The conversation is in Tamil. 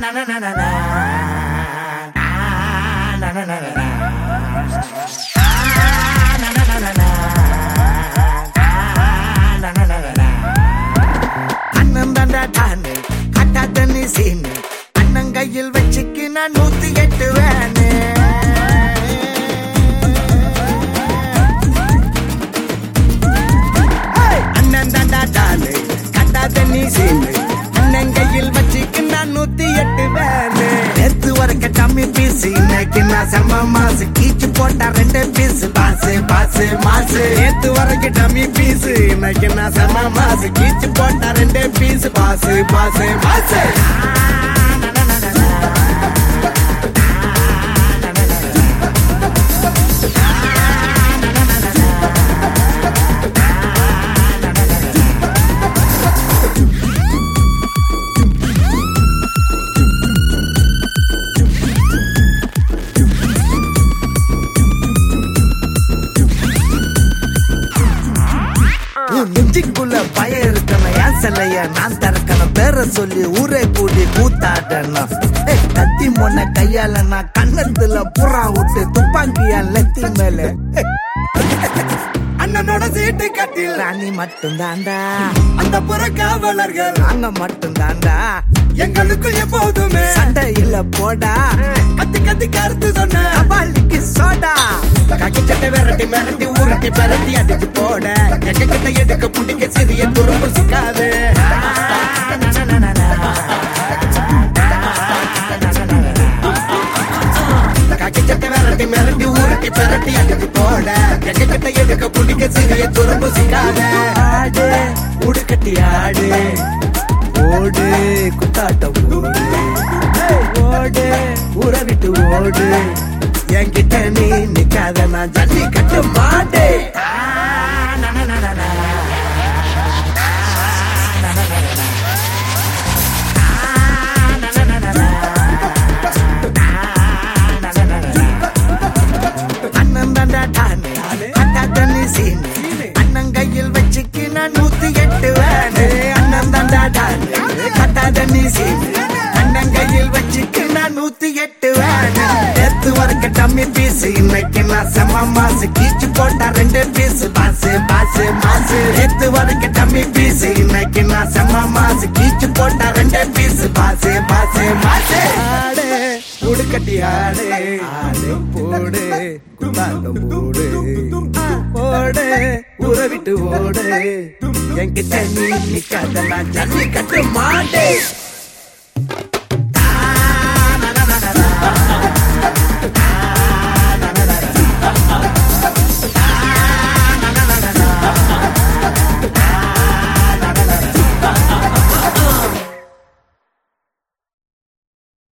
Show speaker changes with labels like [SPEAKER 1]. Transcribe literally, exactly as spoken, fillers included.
[SPEAKER 1] அண்ணன் தாண்டா டானு கட்டா தண்ணி சீனு அண்ணன் கையில் வச்சுக்கு நான் நூத்தி எட்டு வேணு அண்ணன் தாண்டா டானு கட்டா தண்ணி சீனு அண்ணன் கையில் வச்சுக்கு நான் நூத்தி எட்டு வேணு நேத்து வரைக்க டம்மி பீஸ் இன்னைக்கு நான் செம்ம மாசு கீச்சு போட்டா ரெண்டு பீஸ் பாசு பாசு மாசு நேத்து வரைக்க டம்மி பீஸ் இன்னைக்கு நான் செம்ம மாசு கீச்சு போட்டா ரெண்டு பீஸ் பாசு பாசு மாசு நெஞ்சுக்குள்ள பயம் இருக்கணும் ஏன் சிலைய நான் திறக்கணும் பேர சொல்லி ஊரை கூடி கூத்தாடணும் கத்தி மொன்ன கையால நான் கண்ணத்துல புறா விட்டு துப்பாக்கியா லெத்தி மேல அண்ணனோட சீட்டு கட்டில் ராணி மட்டும் தாண்டா அந்த புற காவலர்கள் நாங்க மட்டும் தாண்டா எங்களுக்கு எப்போதுமே சண்டை இல்ல போடா கத்தி கத்தி கருத்து சொன்ன அபாலிக்கு சோடா காக்கி சட்டை விரட்டி மிரட்டி ஊரட்டி பரட்டி அடிச்சு போட எங்க கிட்ட எடுக்க புடிக்க சிறிய துரும்பு சிக்காது காக்கி சட்டை விரட்டி மிரட்டி ஊரட்டி பரட்டி அடிச்சு போட எங்க கிட்ட எடுக்க புடிக்க சிறிய துரும்பு சிக்காது ஆடு உடுக்கட்டி ஆடு ஓடு குத்தாட்டம் ஓடு ஓடு ஊற விட்டு ஓடு என்கிட்ட நீ நிக்காத நான் ஜல்லி கட்டு மாட்டே அண்ணன் தாண்டா டானு கட்டா தண்ணி சீனு அண்ணன் கையில் வச்சுக்கு நான் நூத்தி எட்டு வேணு அண்ணன் தாண்டா டானு கட்டா தண்ணி சீனு அண்ணன் கையில் வச்சுக்கு நான் நூத்தி எட்டு வேணு நேத்து வரைக்க டம்மி பீஸ் இன்னைக்கு நான் செம்ம மாசு கீச்சு போட்டா ரெண்டு பீஸ் பாசு பாசு மாசு நேத்து வரைக்க டம்மி பீஸ் இன்னைக்கு நான் செம்ம மாசு கீச்சு போட்டா ரெண்டு பீஸ் பாசு பாசு மாசு ஆடு உடுக்கட்டி ஆடு ஆடு போடு குத்தாட்டம் போடு ஓடு ஊற விட்டு ஓடு என்கிட்ட நீ நிக்காத நான் ஜல்லி கட்டு மாட்டே